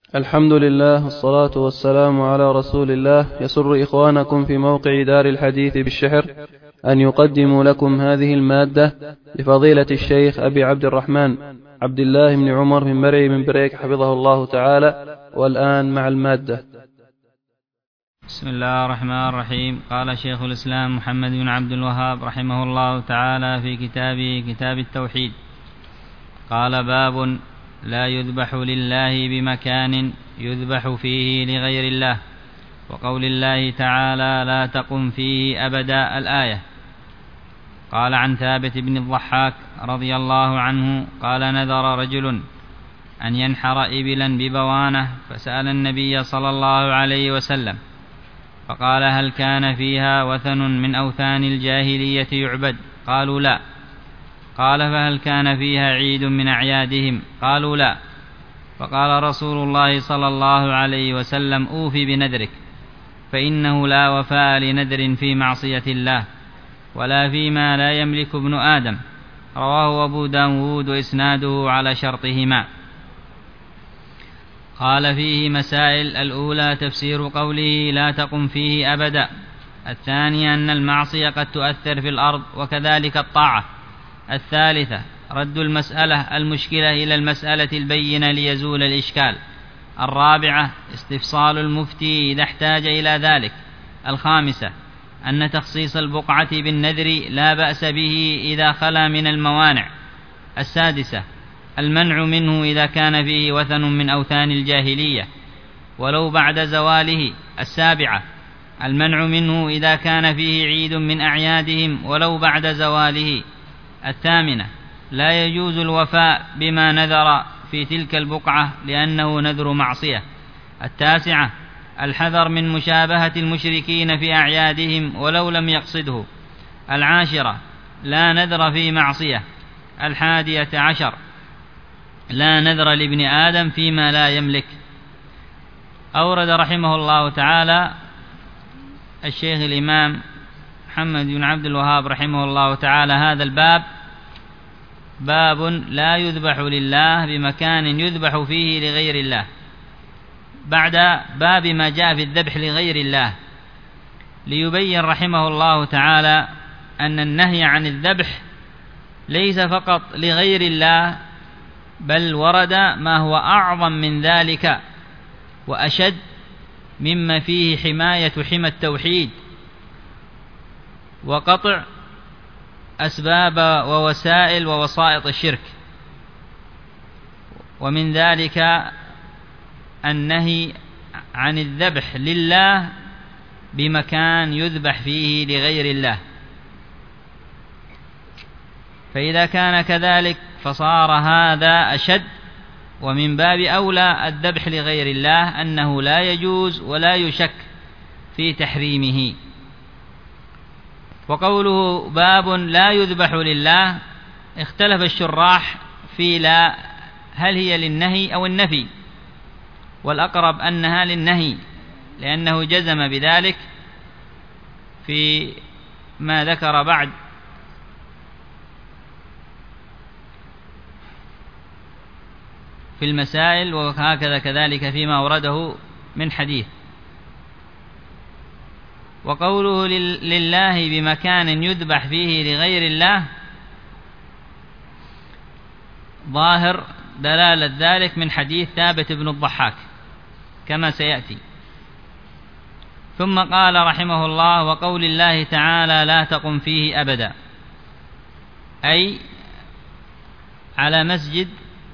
الحمد لله والصلاة والسلام على رسول الله. يسر إخوانكم في موقع دار الحديث بالشحر أن يقدموا لكم هذه المادة لفضيلة الشيخ أبي عبد الرحمن عبد الله بن عمر بن مرعي بن بريك حفظه الله تعالى. والآن مع المادة. بسم الله الرحمن الرحيم. قال شيخ الإسلام محمد بن عبد الوهاب رحمه الله تعالى في كتابه كتاب التوحيد، قال: باب لا يذبح لله بمكان يذبح فيه لغير الله، وقول الله تعالى: لا تقم فيه أبدا، الآية. قال عن ثابت بن الضحاك رضي الله عنه قال: نذر رجل أن ينحر إبلا ببوانة، فسأل النبي صلى الله عليه وسلم فقال: هل كان فيها وثن من أوثان الجاهلية يعبد؟ قالوا: لا. قال: فهل كان فيها عيد من أعيادهم؟ قالوا: لا. فقال رسول الله صلى الله عليه وسلم: أوفي بنذرك، فإنه لا وفاء لنذر في معصية الله ولا فيما لا يملك ابن آدم. رواه أبو داود وإسناده على شرطهما. قال: فيه مسائل: الأولى تفسير قوله لا تقم فيه أبدا. الثانية أن المعصية قد تؤثر في الأرض وكذلك الطاعة. الثالثة رد المسألة المشكلة إلى المسألة البينة ليزول الإشكال. الرابعة استفصال المفتي إذا احتاج إلى ذلك. الخامسة أن تخصيص البقعة بالنذر لا بأس به إذا خلا من الموانع. السادسة المنع منه إذا كان فيه وثن من أوثان الجاهلية ولو بعد زواله. السابعة المنع منه إذا كان فيه عيد من أعيادهم ولو بعد زواله. الثامنة لا يجوز الوفاء بما نذر في تلك البقعة لأنه نذر معصية. التاسعة الحذر من مشابهة المشركين في أعيادهم ولو لم يقصده. العاشرة لا نذر في معصية. 11 لا نذر لابن آدم فيما لا يملك. أورد رحمه الله تعالى الشيخ الإمام محمد بن عبد الوهاب رحمه الله تعالى هذا الباب: باب لا يذبح لله بمكان يذبح فيه لغير الله، بعد باب ما جاء في الذبح لغير الله، ليبين رحمه الله تعالى أن النهي عن الذبح ليس فقط لغير الله، بل ورد ما هو أعظم من ذلك وأشد مما فيه حماية حمى التوحيد وقطع أسباب ووسائل ووسائط الشرك. ومن ذلك النهي عن الذبح لله بمكان يذبح فيه لغير الله، فإذا كان كذلك فصار هذا أشد، ومن باب أولى الذبح لغير الله أنه لا يجوز ولا يشك في تحريمه. وقوله باب لا يذبح لله اختلف الشراح في لا هل هي للنهي أو النفي، والأقرب أنها للنهي لأنه جزم بذلك في ما ذكر بعد في المسائل، وهكذا كذلك فيما ورده من حديث. وقوله لله بمكان يذبح فيه لغير الله ظاهر دلالة ذلك من حديث ثابت بن الضحاك كما سيأتي. ثم قال رحمه الله: وقول الله تعالى لا تقم فيه أبدا، أي على مسجد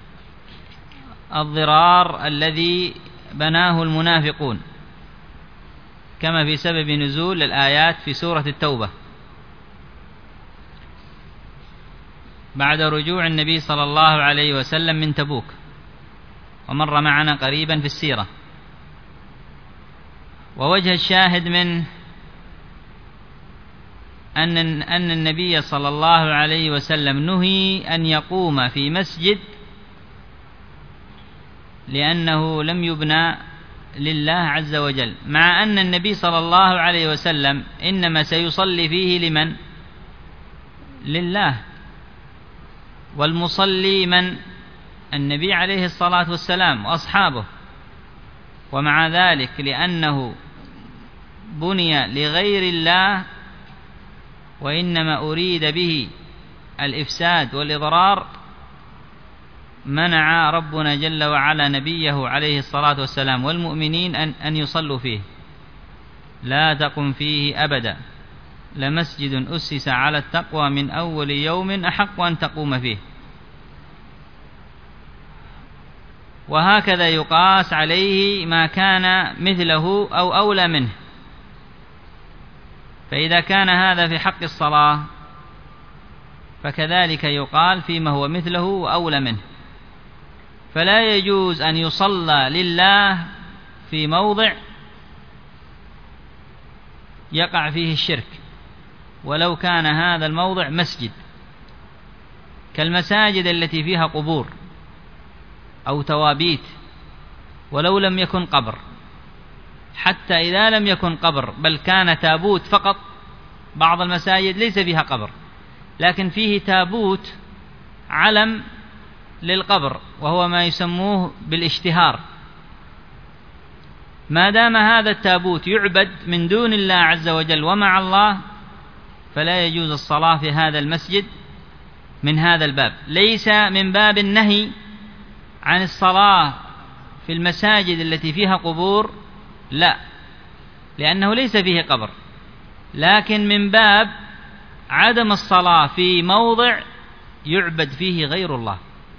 الضرار الذي بناه المنافقون، كما في سبب نزول الآيات في سورة التوبة بعد رجوع النبي صلى الله عليه وسلم من تبوك، ومر معنا قريبا في السيرة. ووجه الشاهد منه أن النبي صلى الله عليه وسلم نهي أن يقوم في مسجد لأنه لم يبنى لله عز وجل، مع أن النبي صلى الله عليه وسلم إنما سيصلي فيه لمن؟ لله. والمصلي من؟ النبي عليه الصلاة والسلام وأصحابه، ومع ذلك لأنه بني لغير الله وإنما أريد به الإفساد والإضرار، منع ربنا جل وعلا نبيه عليه الصلاة والسلام والمؤمنين أن يصلوا فيه. لا تقم فيه أبدا، لمسجد أسس على التقوى من أول يوم أحق أن تقوم فيه. وهكذا يقاس عليه ما كان مثله أو أولى منه. فإذا كان هذا في حق الصلاة فكذلك يقال فيما هو مثله وأولى منه. فلا يجوز أن يصلى لله في موضع يقع فيه الشرك، ولو كان هذا الموضع مسجد، كالمساجد التي فيها قبور أو توابيت، ولو لم يكن قبر. حتى إذا لم يكن قبر بل كان تابوت فقط، بعض المساجد ليس فيها قبر لكن فيه تابوت علم للقبر، وهو ما يسموه بالاشتهار. ما دام هذا التابوت يعبد من دون الله عز وجل ومع الله، فلا يجوز الصلاة في هذا المسجد من هذا الباب. ليس من باب النهي عن الصلاة في المساجد التي فيها قبور، لا، لأنه ليس فيه قبر، لكن من باب عدم الصلاة في موضع يعبد فيه غير الله.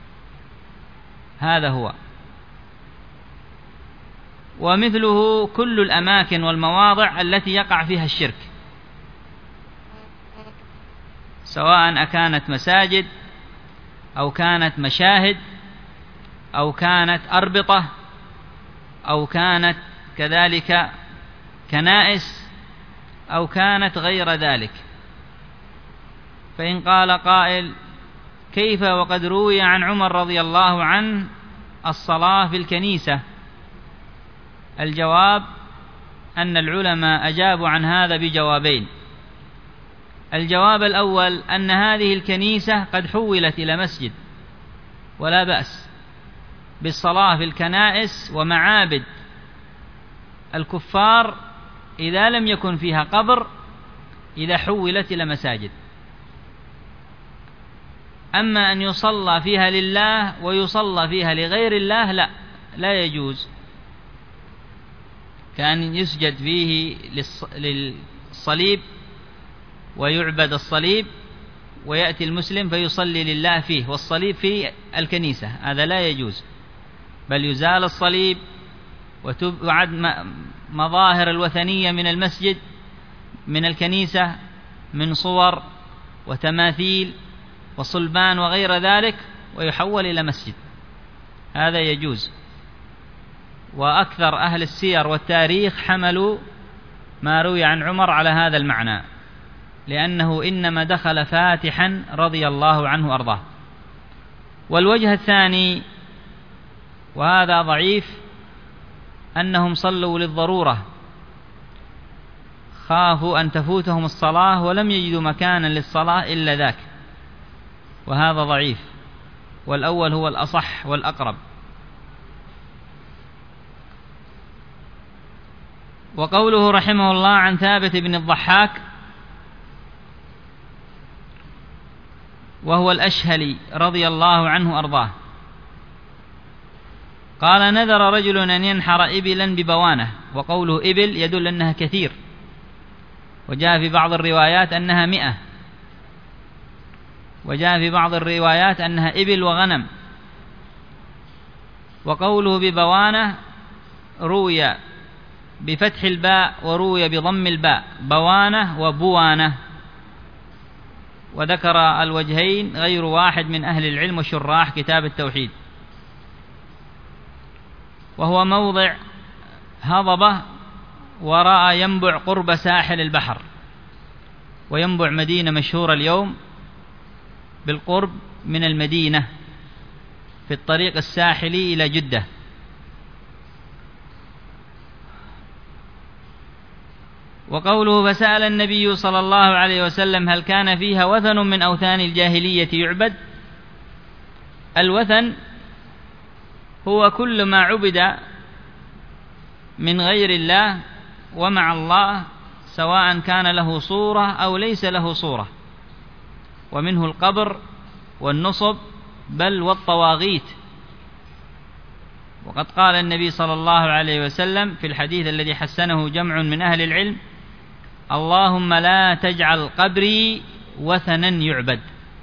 هذا هو. ومثله كل الأماكن والمواضع التي يقع فيها الشرك، سواء أكانت مساجد أو كانت مشاهد أو كانت أربطة أو كانت كذلك كنائس أو كانت غير ذلك. فإن قال قائل: كيف وقد روي عن عمر رضي الله عنه الصلاة في الكنيسة؟ الجواب أن العلماء أجابوا عن هذا بجوابين. الجواب الأول أن هذه الكنيسة قد حولت إلى مسجد، ولا بأس بالصلاة في الكنائس ومعابد الكفار إذا لم يكن فيها قبر، إذا حولت إلى مساجد. أما أن يصلى فيها لله ويصلى فيها لغير الله لا يجوز. كان يسجد فيه للصليب ويعبد الصليب، ويأتي المسلم فيصلي لله فيه والصليب في الكنيسة، هذا لا يجوز، بل يزال الصليب وتبعد مظاهر الوثنية من المسجد من الكنيسة من صور وتماثيل وصلبان وغير ذلك، ويحول إلى مسجد، هذا يجوز. وأكثر أهل السير والتاريخ حملوا ما روي عن عمر على هذا المعنى، لأنه إنما دخل فاتحا رضي الله عنه وأرضاه. والوجه الثاني، وهذا ضعيف، أنهم صلوا للضرورة، خافوا أن تفوتهم الصلاة ولم يجدوا مكانا للصلاة إلا ذاك، وهذا ضعيف، والأول هو الأصح والأقرب. وقوله رحمه الله عن ثابت بن الضحاك وهو الأشهلي رضي الله عنه أرضاه، قال: نذر رجل أن ينحر إبلا ببوانة. وقوله إبل يدل أنها كثير، وجاء في بعض الروايات أنها 100، وجاء في بعض الروايات أنها إبل وغنم. وقوله ببوانة روي بفتح الباء وروي بضم الباء، بوانة وبوانة. وذكر الوجهين غير واحد من أهل العلم وشراح كتاب التوحيد. وهو موضع هضبة وراء ينبع قرب ساحل البحر، وينبع مدينة مشهورة اليوم بالقرب من المدينة في الطريق الساحلي إلى جدة. وقوله: فسأل النبي صلى الله عليه وسلم هل كان فيها وثن من أوثان الجاهلية يعبد؟ الوثن هو كل ما عبد من غير الله ومع الله، سواء كان له صورة أو ليس له صورة، ومنه القبر والنصب بل والطواغيت. وقد قال النبي صلى الله عليه وسلم في الحديث الذي حسنه جمع من أهل العلم: اللهم لا تجعل قبري وثنا يعبد.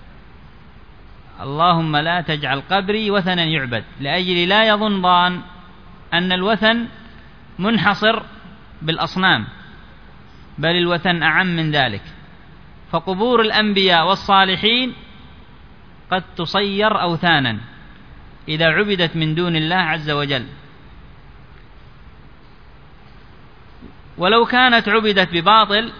اللهم لا تجعل قبري وثنا يعبد، لأجل لا يظن ظان أن الوثن منحصر بالأصنام، بل الوثن أعم من ذلك، فقبور الأنبياء والصالحين قد تصير أوثانا إذا عبدت من دون الله عز وجل. ولو كانت عبدت بباطل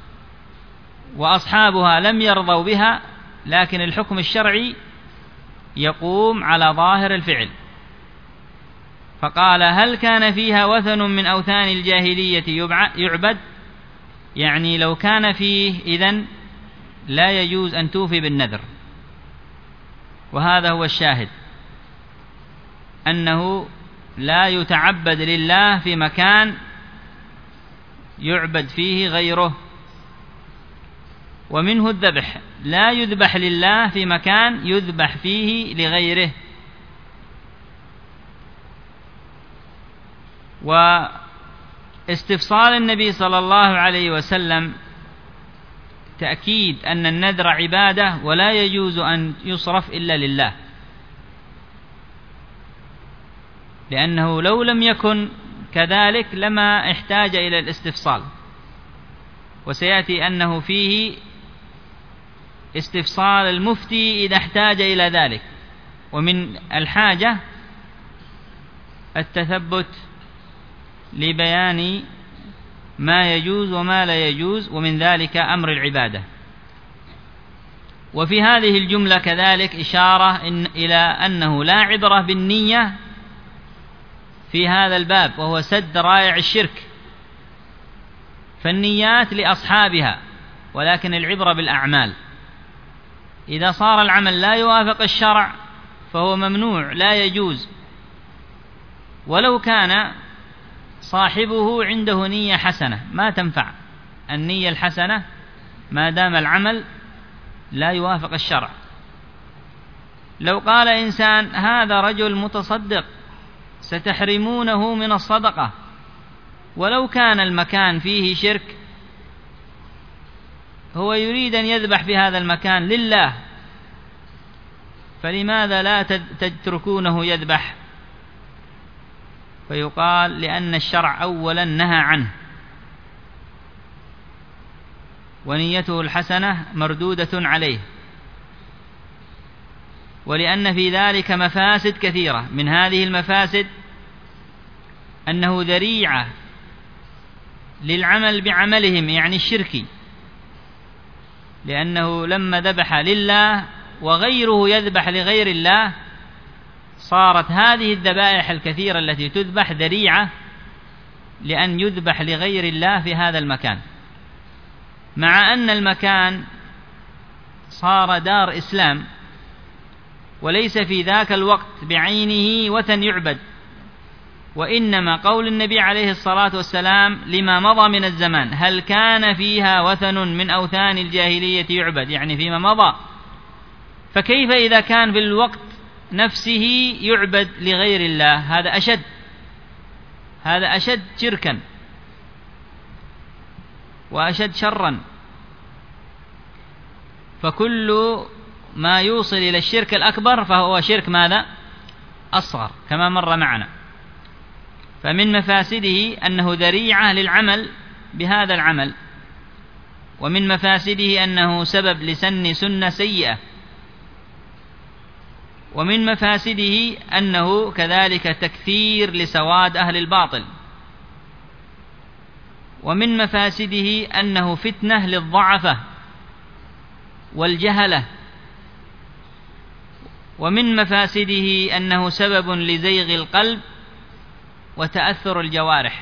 وأصحابها لم يرضوا بها، لكن الحكم الشرعي يقوم على ظاهر الفعل. فقال: هل كان فيها وثن من أوثان الجاهلية يعبد؟ يعني لو كان فيه إذن لا يجوز أن توفي بالنذر. وهذا هو الشاهد، أنه لا يتعبد لله في مكان يعبد فيه غيره. ومنه الذبح، لا يذبح لله في مكان يذبح فيه لغيره. واستفصال النبي صلى الله عليه وسلم تأكيد أن النذر عبادة ولا يجوز أن يصرف إلا لله، لأنه لو لم يكن كذلك لما احتاج إلى الاستفصال. وسيأتي أنه فيه استفصال المفتي إذا احتاج إلى ذلك، ومن الحاجة التثبت لبيان ما يجوز وما لا يجوز، ومن ذلك أمر العبادة. وفي هذه الجملة كذلك إشارة إلى أنه لا عبرة بالنية في هذا الباب، وهو سد رائع الشرك، فالنيات لأصحابها، ولكن العبرة بالأعمال. إذا صار العمل لا يوافق الشرع فهو ممنوع لا يجوز، ولو كان صاحبه عنده نية حسنة ما تنفع النية الحسنة ما دام العمل لا يوافق الشرع. لو قال إنسان: هذا رجل متصدق ستحرمونه من الصدقة، ولو كان المكان فيه شرك، هو يريد أن يذبح في هذا المكان لله، فلماذا لا تتركونه يذبح؟ فيقال: لأن الشرع أولا نهى عنه، ونيته الحسنة مردودة عليه، ولأن في ذلك مفاسد كثيرة. من هذه المفاسد أنه ذريعة للعمل بعملهم، يعني الشركي، لأنه لما ذبح لله وغيره يذبح لغير الله صارت هذه الذبائح الكثيرة التي تذبح ذريعة لأن يذبح لغير الله في هذا المكان، مع أن المكان صار دار إسلام وليس في ذاك الوقت بعينه وثن يعبد، وإنما قول النبي عليه الصلاة والسلام لما مضى من الزمان: هل كان فيها وثن من أوثان الجاهلية يعبد، يعني فيما مضى. فكيف إذا كان في الوقت نفسه يعبد لغير الله؟ هذا أشد شركا وأشد شرا. فكل ما يوصل إلى الشرك الأكبر فهو شرك ماذا؟ أصغر، كما مر معنا. فمن مفاسده أنه ذريعة للعمل بهذا العمل، ومن مفاسده أنه سبب لسن سنة سيئة، ومن مفاسده أنه كذلك تكثير لسواد أهل الباطل، ومن مفاسده أنه فتنة للضعفة والجهلة، ومن مفاسده أنه سبب لزيغ القلب وتأثر الجوارح.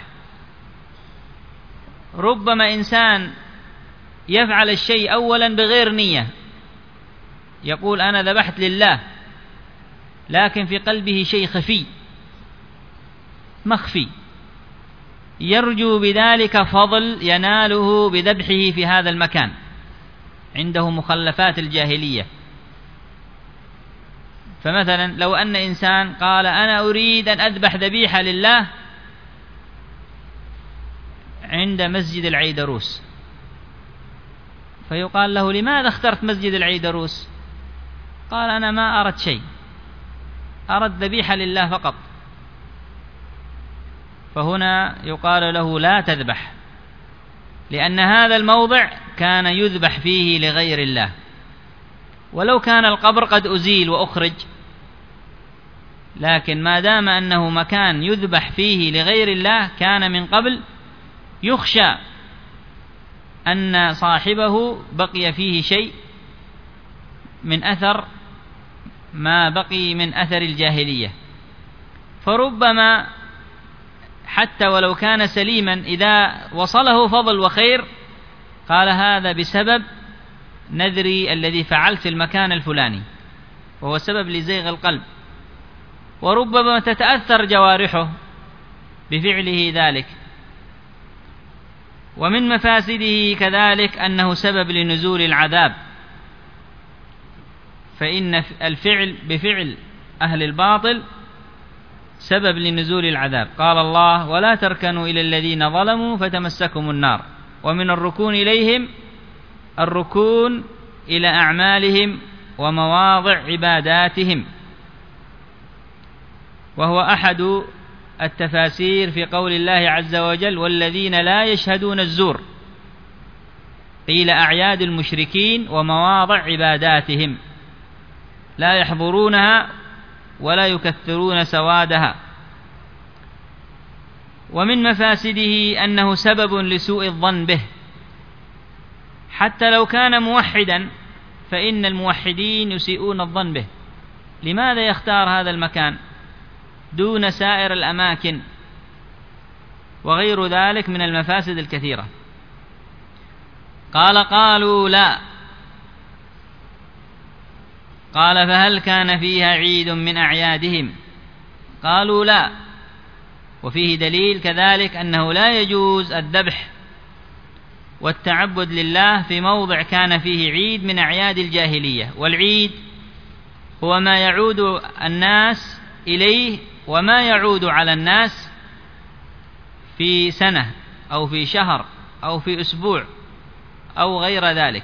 ربما إنسان يفعل الشيء أولا بغير نية، يقول أنا ذبحت لله، لكن في قلبه شيء خفي مخفي، يرجو بذلك فضل يناله بذبحه في هذا المكان، عنده مخلفات الجاهلية. فمثلا لو أن إنسان قال أنا أريد أن أذبح ذبيحة لله عند مسجد العيدروس، فيقال له لماذا اخترت مسجد العيدروس؟ قال أنا ما أردت شيء، أردت ذبيحة لله فقط. فهنا يقال له لا تذبح، لأن هذا الموضع كان يذبح فيه لغير الله، ولو كان القبر قد أزيل وأخرج، لكن ما دام أنه مكان يذبح فيه لغير الله كان من قبل يخشى أن صاحبه بقي فيه شيء من أثر ما بقي من أثر الجاهلية، فربما حتى ولو كان سليما إذا وصله فضل وخير قال هذا بسبب نذري الذي فعلت في المكان الفلاني، وهو سبب لزيغ القلب، وربما تتأثر جوارحه بفعله ذلك. ومن مفاسده كذلك أنه سبب لنزول العذاب، فإن الفعل بفعل أهل الباطل سبب لنزول العذاب. قال الله ولا تركنوا إلى الذين ظلموا فتمسكم النار. ومن الركون إليهم الركون إلى أعمالهم ومواضع عباداتهم، وهو أحد التفاسير في قول الله عز وجل والذين لا يشهدون الزور، قيل أعياد المشركين ومواضع عباداتهم لا يحضرونها ولا يكثرون سوادها. ومن مفاسده أنه سبب لسوء الظن به، حتى لو كان موحدا فإن الموحدين يسيئون الظن به. لماذا يختار هذا المكان دون سائر الأماكن؟ وغير ذلك من المفاسد الكثيرة. قالوا لا. قال فهل كان فيها عيد من أعيادهم؟ قالوا لا. وفيه دليل كذلك أنه لا يجوز الذبح والتعبد لله في موضع كان فيه عيد من أعياد الجاهلية. والعيد هو ما يعود الناس إليه وما يعود على الناس في سنة أو في شهر أو في أسبوع أو غير ذلك.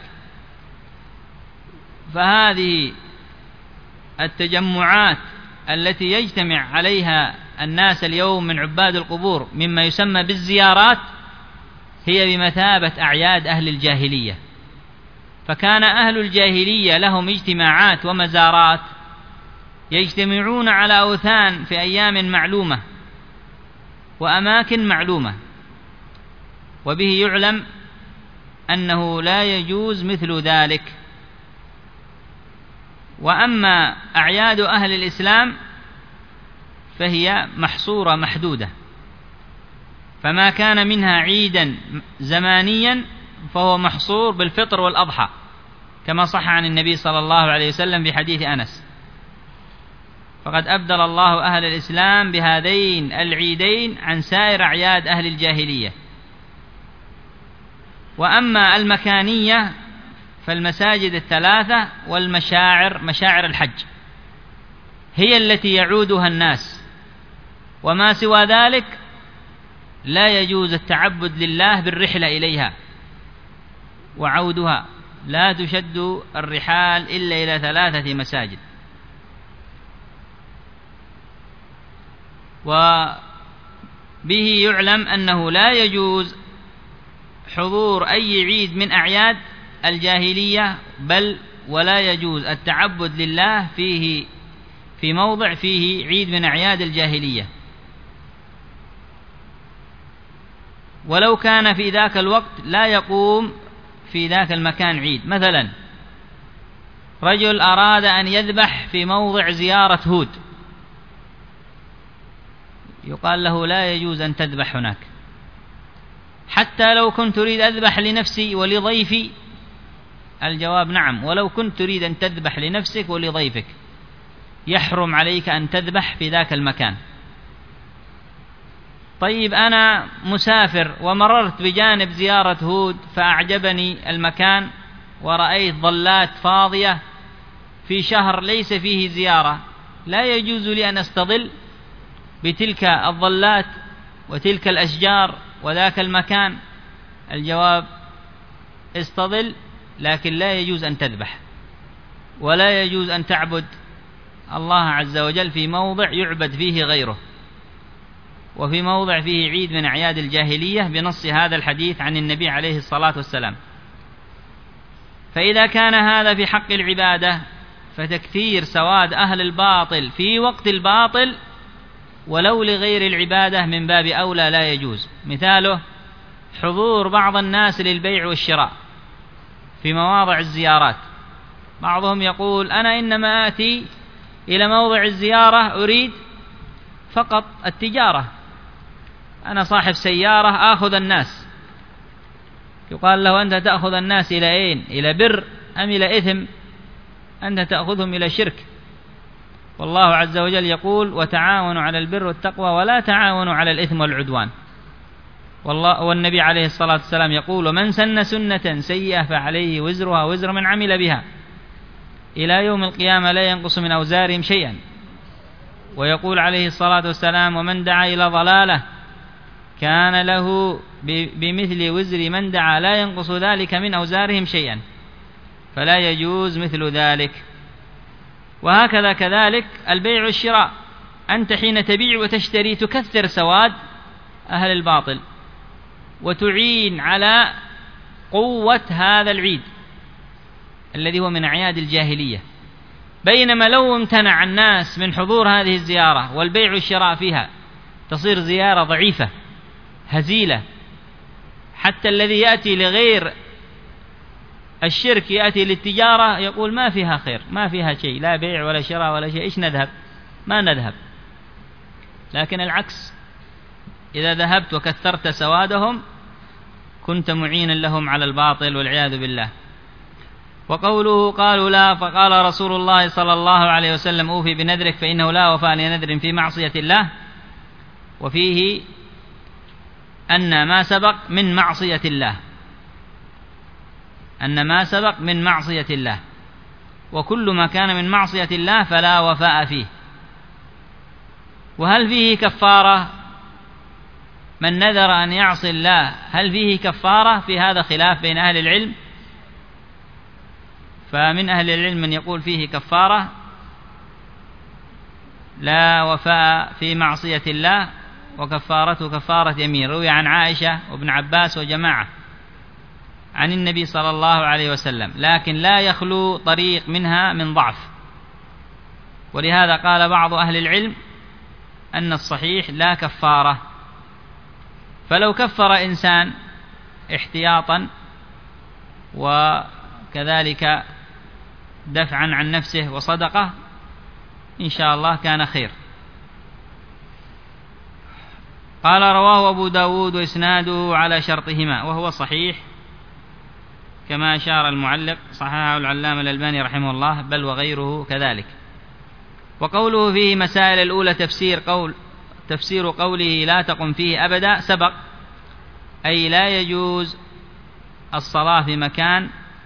فهذه التجمعات التي يجتمع عليها الناس اليوم من عباد القبور مما يسمى بالزيارات هي بمثابة أعياد أهل الجاهلية. فكان أهل الجاهلية لهم اجتماعات ومزارات، يجتمعون على أوثان في أيام معلومة وأماكن معلومة، وبه يعلم أنه لا يجوز مثل ذلك. وأما أعياد أهل الإسلام فهي محصورة محدودة، فما كان منها عيدا زمانيا فهو محصور بالفطر والأضحى، كما صح عن النبي صلى الله عليه وسلم بحديث أنس. فقد أبدل الله أهل الإسلام بهذين العيدين عن سائر أعياد أهل الجاهلية. وأما المكانية فالمساجد الثلاثة والمشاعر، مشاعر الحج، هي التي يعودها الناس، وما سوى ذلك لا يجوز التعبد لله بالرحلة إليها وعودها، لا تشد الرحال إلا إلى 3 مساجد. وبه يعلم أنه لا يجوز حضور أي عيد من أعياد الجاهلية، بل ولا يجوز التعبد لله فيه في موضع فيه عيد من أعياد الجاهلية، ولو كان في ذاك الوقت لا يقوم في ذاك المكان عيد. مثلا رجل أراد أن يذبح في موضع زيارة هود، يقال له لا يجوز أن تذبح هناك، حتى لو كنت تريد أذبح لنفسي ولضيفي. الجواب نعم، ولو كنت تريد أن تذبح لنفسك ولضيفك يحرم عليك أن تذبح في ذاك المكان. طيب أنا مسافر ومررت بجانب زيارة هود فأعجبني المكان ورأيت ظلات فاضية في شهر ليس فيه زيارة، لا يجوز لي أن أستظل بتلك الظلات وتلك الأشجار وذاك المكان؟ الجواب: استظل، لكن لا يجوز أن تذبح، ولا يجوز أن تعبد الله عز وجل في موضع يعبد فيه غيره، وفي موضع فيه عيد من أعياد الجاهلية بنص هذا الحديث عن النبي عليه الصلاة والسلام. فإذا كان هذا في حق العبادة، فتكثير سواد أهل الباطل في وقت الباطل ولو لغير العبادة من باب أولى لا يجوز. مثاله حضور بعض الناس للبيع والشراء في مواضع الزيارات. بعضهم يقول: أنا إنما آتي إلى موضع الزيارة أريد فقط التجارة، أنا صاحب سيارة آخذ الناس. يقال له: أنت تأخذ الناس إلى أين؟ إلى بر أم إلى إثم؟ أنت تأخذهم إلى شرك. والله عز وجل يقول: وتعاونوا على البر والتقوى ولا تعاونوا على الإثم والعدوان. والنبي عليه الصلاة والسلام يقول: ومن سن سنة سيئة فعليه وزرها وزر من عمل بها إلى يوم القيامة لا ينقص من أوزارهم شيئا. ويقول عليه الصلاة والسلام: ومن دعا إلى ضلالة كان له بمثل وزر من دعا لا ينقص ذلك من أوزارهم شيئا، فلا يجوز مثل ذلك. وهكذا كذلك البيع والشراء، أنت حين تبيع وتشتري تكثر سواد أهل الباطل وتعين على قوة هذا العيد الذي هو من أعياد الجاهلية، بينما لو امتنع الناس من حضور هذه الزيارة والبيع والشراء فيها تصير زيارة ضعيفة هزيلة. حتى الذي يأتي لغير الشرك يأتي للتجارة يقول: ما فيها خير، ما فيها شيء، لا بيع ولا شراء ولا شيء، إيش نذهب؟ ما نذهب. لكن العكس، إذا ذهبت وكثرت سوادهم كنت معينا لهم على الباطل والعياذ بالله. وقوله قالوا لا، فقال رسول الله صلى الله عليه وسلم: أوفي بنذرك فإنه لا وفاء لنذر في معصية الله. وفيه أن ما سبق من معصية الله، أن ما سبق من معصية الله، وكل ما كان من معصية الله فلا وفاء فيه. وهل فيه كفارة؟ من نذر أن يعصي الله هل فيه كفارة؟ في هذا خلاف بين أهل العلم. فمن أهل العلم من يقول فيه كفارة، لا وفاء في معصية الله، وكفارته كفارة يمين. روي عن عائشة وابن عباس وجماعة عن النبي صلى الله عليه وسلم، لكن لا يخلو طريق منها من ضعف. ولهذا قال بعض أهل العلم أن الصحيح لا كفارة. فلو كفر إنسان احتياطا وكذلك دفعا عن نفسه وصدقة إن شاء الله كان خير. قال: رواه أبو داود وإسناده على شرطهما وهو صحيح كما أشار المعلق، صححه العلامة الألباني رحمه الله، بل وغيره كذلك. وقوله فيه مسائل الأولى تفسير قوله لا تقم فيه أبدا سبق، أي لا يجوز الصلاة في مكان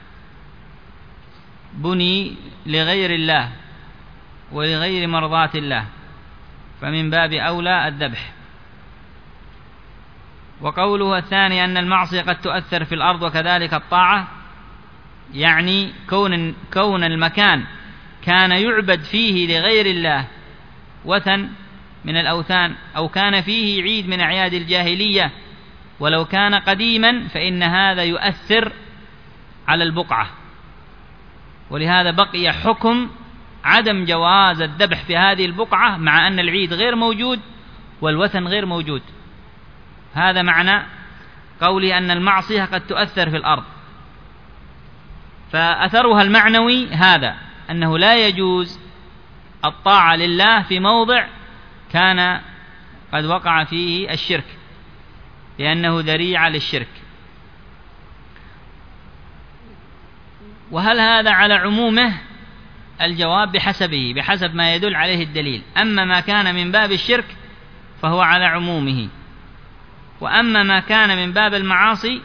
بني لغير الله ولغير مرضاة الله، فمن باب أولى الذبح. وقوله الثاني أن المعصية قد تؤثر في الأرض وكذلك الطاعة، يعني كون المكان كان يعبد فيه لغير الله وثن من الأوثان، أو كان فيه عيد من أعياد الجاهلية ولو كان قديما، فإن هذا يؤثر على البقعة. ولهذا بقي حكم عدم جواز الذبح في هذه البقعة مع أن العيد غير موجود والوثن غير موجود. هذا معنى قوله أن المعصية قد تؤثر في الأرض. فأثرها المعنوي هذا، أنه لا يجوز الطاعة لله في موضع كان قد وقع فيه الشرك، لأنه ذريعة للشرك. وهل هذا على عمومه؟ الجواب بحسبه، بحسب ما يدل عليه الدليل. أما ما كان من باب الشرك فهو على عمومه، وأما ما كان من باب المعاصي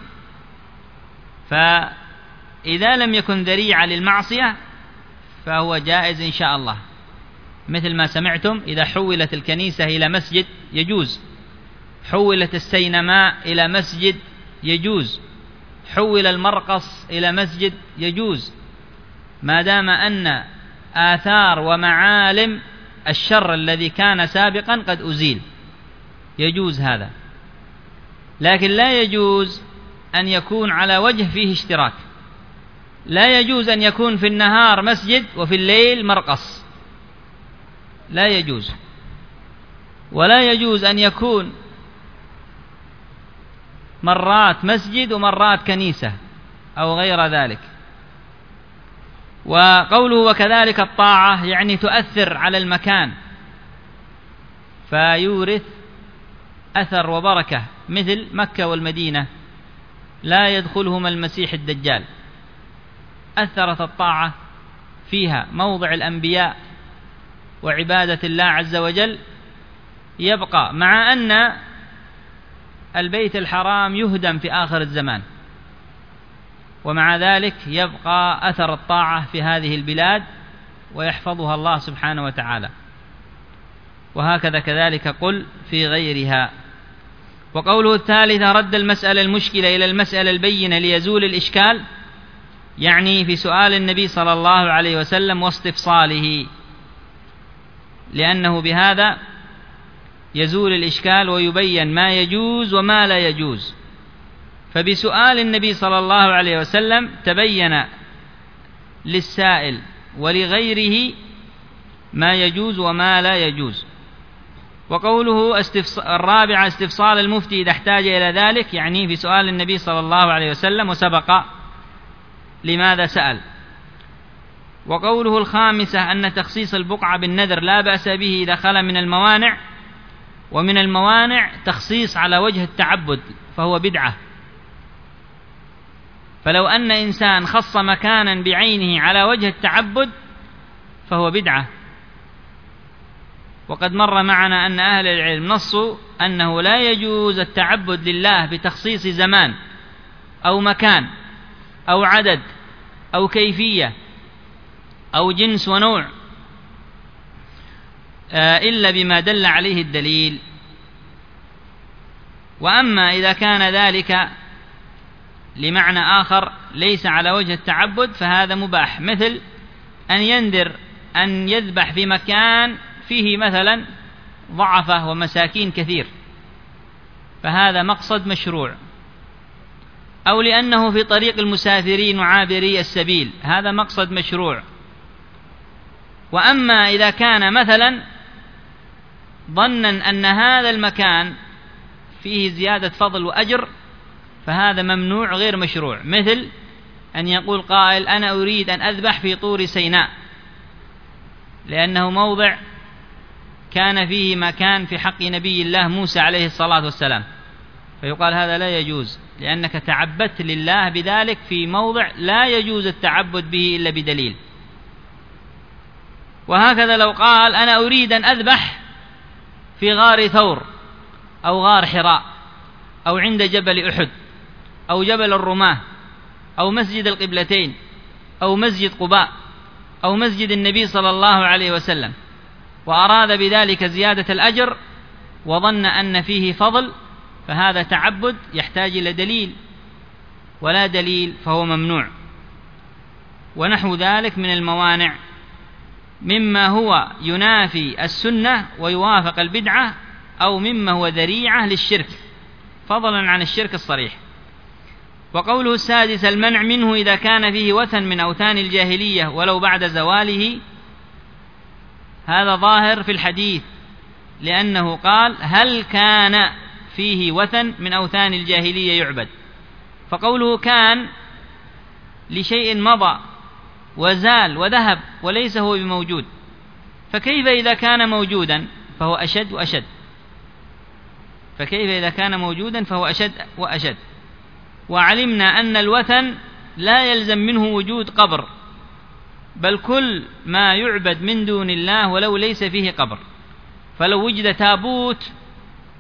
فإذا لم يكن ذريعة للمعصية فهو جائز إن شاء الله، مثل ما سمعتم إذا حولت الكنيسة إلى مسجد يجوز، حولت السينما إلى مسجد يجوز، حول المرقص إلى مسجد يجوز، ما دام أن آثار ومعالم الشر الذي كان سابقا قد أزيل يجوز هذا. لكن لا يجوز أن يكون على وجه فيه اشتراك، لا يجوز أن يكون في النهار مسجد وفي الليل مرقص، لا يجوز. ولا يجوز أن يكون مرات مسجد ومرات كنيسة أو غير ذلك. وقوله وكذلك الطاعة يعني تؤثر على المكان فيورث أثر وبركة، مثل مكة والمدينة لا يدخلهما المسيح الدجال، أثرت الطاعة فيها، موضع الأنبياء وعبادة الله عز وجل يبقى، مع أن البيت الحرام يهدم في آخر الزمان، ومع ذلك يبقى أثر الطاعة في هذه البلاد ويحفظها الله سبحانه وتعالى. وهكذا كذلك قل في غيرها. وقوله الثالثة رد المسألة المشكلة إلى المسألة البينة ليزول الإشكال، يعني في سؤال النبي صلى الله عليه وسلم واستفصاله، لأنه بهذا يزول الإشكال ويبين ما يجوز وما لا يجوز. فبسؤال النبي صلى الله عليه وسلم تبين للسائل ولغيره ما يجوز وما لا يجوز. وقوله الرابعة استفصال المفتي إذا احتاج إلى ذلك، يعني في سؤال النبي صلى الله عليه وسلم وسبق لماذا سأل. وقوله الخامسة أن تخصيص البقعة بالنذر لا بأس به إذا خلا من الموانع، ومن الموانع تخصيص على وجه التعبد فهو بدعة. فلو أن إنسان خص مكانا بعينه على وجه التعبد فهو بدعة. وقد مر معنا أن أهل العلم نصوا أنه لا يجوز التعبد لله بتخصيص زمان أو مكان أو عدد أو كيفية أو جنس ونوع إلا بما دل عليه الدليل. وأما إذا كان ذلك لمعنى آخر ليس على وجه التعبد فهذا مباح، مثل أن ينذر أن يذبح في مكان فيه مثلا ضعفة ومساكين كثير، فهذا مقصد مشروع، أو لأنه في طريق المسافرين وعابري السبيل، هذا مقصد مشروع. وأما إذا كان مثلا ظنا أن هذا المكان فيه زيادة فضل وأجر فهذا ممنوع غير مشروع، مثل أن يقول قائل أنا أريد أن أذبح في طور سيناء لأنه موضع كان فيه مكان في حق نبي الله موسى عليه الصلاة والسلام، فيقال هذا لا يجوز لأنك تعبدت لله بذلك في موضع لا يجوز التعبد به إلا بدليل. وهكذا لو قال أنا أريد أن أذبح في غار ثور أو غار حراء أو عند جبل أحد أو جبل الرماة أو مسجد القبلتين أو مسجد قباء أو مسجد النبي صلى الله عليه وسلم، وأراد بذلك زيادة الأجر وظن أن فيه فضل، فهذا تعبد يحتاج إلى دليل، ولا دليل فهو ممنوع. ونحو ذلك من الموانع مما هو ينافي السنة ويوافق البدعة، أو مما هو ذريعة للشرك فضلا عن الشرك الصريح. وقوله السادس المنع منه إذا كان فيه وثن من أوثان الجاهلية ولو بعد زواله، هذا ظاهر في الحديث، لأنه قال هل كان فيه وثن من أوثان الجاهلية يعبد، فقوله كان لشيء مضى وزال وذهب وليس هو بموجود، فكيف إذا كان موجودا فهو أشد وأشد، فكيف إذا كان موجودا فهو أشد وأشد. وعلمنا أن الوثن لا يلزم منه وجود قبر، بل كل ما يعبد من دون الله ولو ليس فيه قبر، فلو وجد تابوت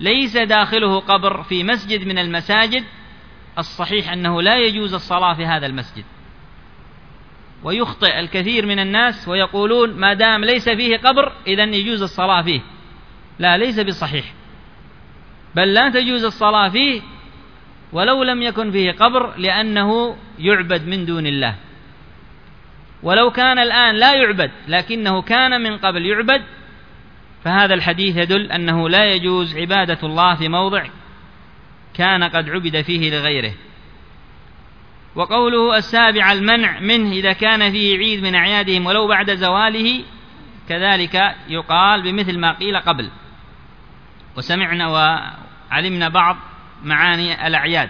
ليس داخله قبر في مسجد من المساجد، الصحيح أنه لا يجوز الصلاة في هذا المسجد. ويخطئ الكثير من الناس ويقولون ما دام ليس فيه قبر إذن يجوز الصلاة فيه. لا، ليس بصحيح، بل لا تجوز الصلاة فيه ولو لم يكن فيه قبر، لأنه يعبد من دون الله. ولو كان الآن لا يعبد لكنه كان من قبل يعبد، فهذا الحديث يدل أنه لا يجوز عبادة الله في موضع كان قد عبد فيه لغيره. وقوله السابع المنع منه إذا كان فيه عيد من أعيادهم ولو بعد زواله، كذلك يقال بمثل ما قيل قبل، وسمعنا وعلمنا بعض معاني الأعياد.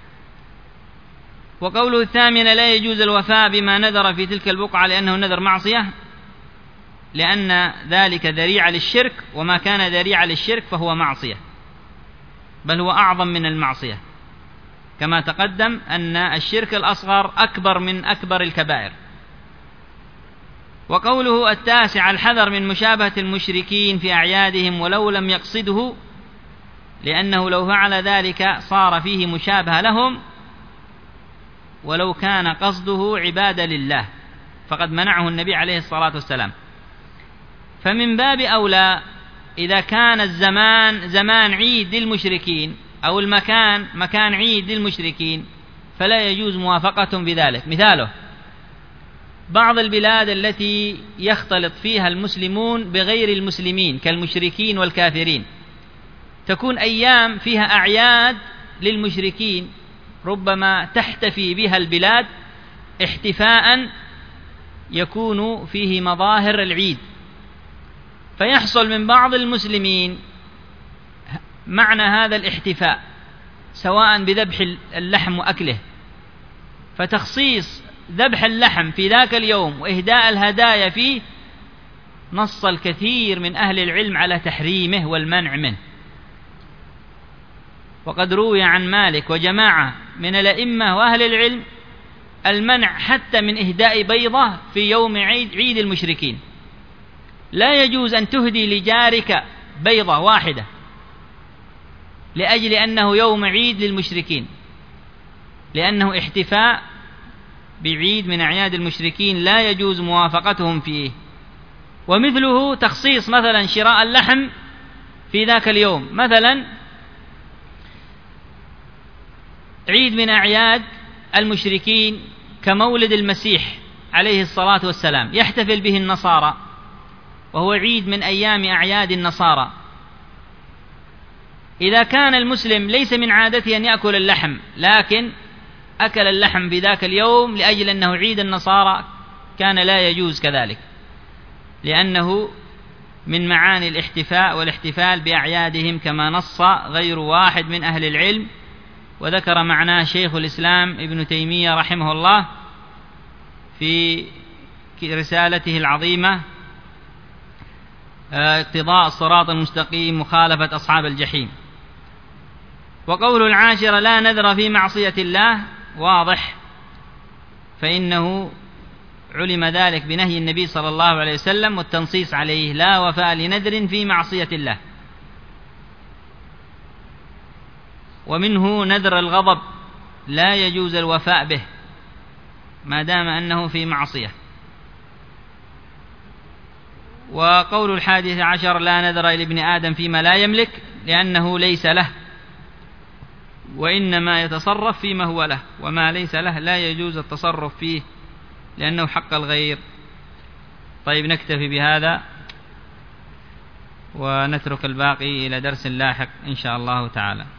وقوله الثامن لا يجوز الوفاء بما نذر في تلك البقعة لأنه نذر معصية، لأن ذلك ذريعة للشرك، وما كان ذريعة للشرك فهو معصية، بل هو أعظم من المعصية، كما تقدم أن الشرك الأصغر أكبر من أكبر الكبائر. وقوله التاسع الحذر من مشابهة المشركين في أعيادهم ولو لم يقصده، لأنه لو فعل ذلك صار فيه مشابهة لهم ولو كان قصده عبادة لله، فقد منعه النبي عليه الصلاة والسلام. فمن باب أولى إذا كان الزمان زمان عيد للمشركين أو المكان مكان عيد للمشركين فلا يجوز موافقتهم بذلك. مثاله بعض البلاد التي يختلط فيها المسلمون بغير المسلمين كالمشركين والكافرين، تكون أيام فيها أعياد للمشركين ربما تحتفي بها البلاد احتفاء يكون فيه مظاهر العيد، فيحصل من بعض المسلمين معنى هذا الاحتفاء سواء بذبح اللحم وأكله، فتخصيص ذبح اللحم في ذاك اليوم وإهداء الهدايا فيه نص الكثير من أهل العلم على تحريمه والمنع منه. وقد روي عن مالك وجماعة من الأئمة وأهل العلم المنع حتى من إهداء بيضة في يوم عيد المشركين. لا يجوز أن تهدي لجارك بيضة واحدة لأجل أنه يوم عيد للمشركين، لأنه احتفاء بعيد من أعياد المشركين لا يجوز موافقتهم فيه. ومثله تخصيص مثلا شراء اللحم في ذاك اليوم، مثلا عيد من أعياد المشركين كمولد المسيح عليه الصلاة والسلام يحتفل به النصارى، وهو عيد من أيام أعياد النصارى. إذا كان المسلم ليس من عادته أن يأكل اللحم لكن أكل اللحم في ذاك اليوم لأجل أنه عيد النصارى كان لا يجوز كذلك، لأنه من معاني الاحتفاء والاحتفال بأعيادهم كما نص غير واحد من أهل العلم. وذكر معناه شيخ الإسلام ابن تيمية رحمه الله في رسالته العظيمة اقتضاء الصراط المستقيم مخالفة أصحاب الجحيم. وقول العاشر لا نذر في معصية الله واضح، فإنه علم ذلك بنهي النبي صلى الله عليه وسلم والتنصيص عليه لا وفاء لنذر في معصية الله. ومنه نذر الغضب لا يجوز الوفاء به ما دام أنه في معصية. وقول 11 لا نذر لابن آدم فيما لا يملك لأنه ليس له، وإنما يتصرف فيما هو له، وما ليس له لا يجوز التصرف فيه لأنه حق الغير. طيب نكتفي بهذا ونترك الباقي إلى درس لاحق إن شاء الله تعالى.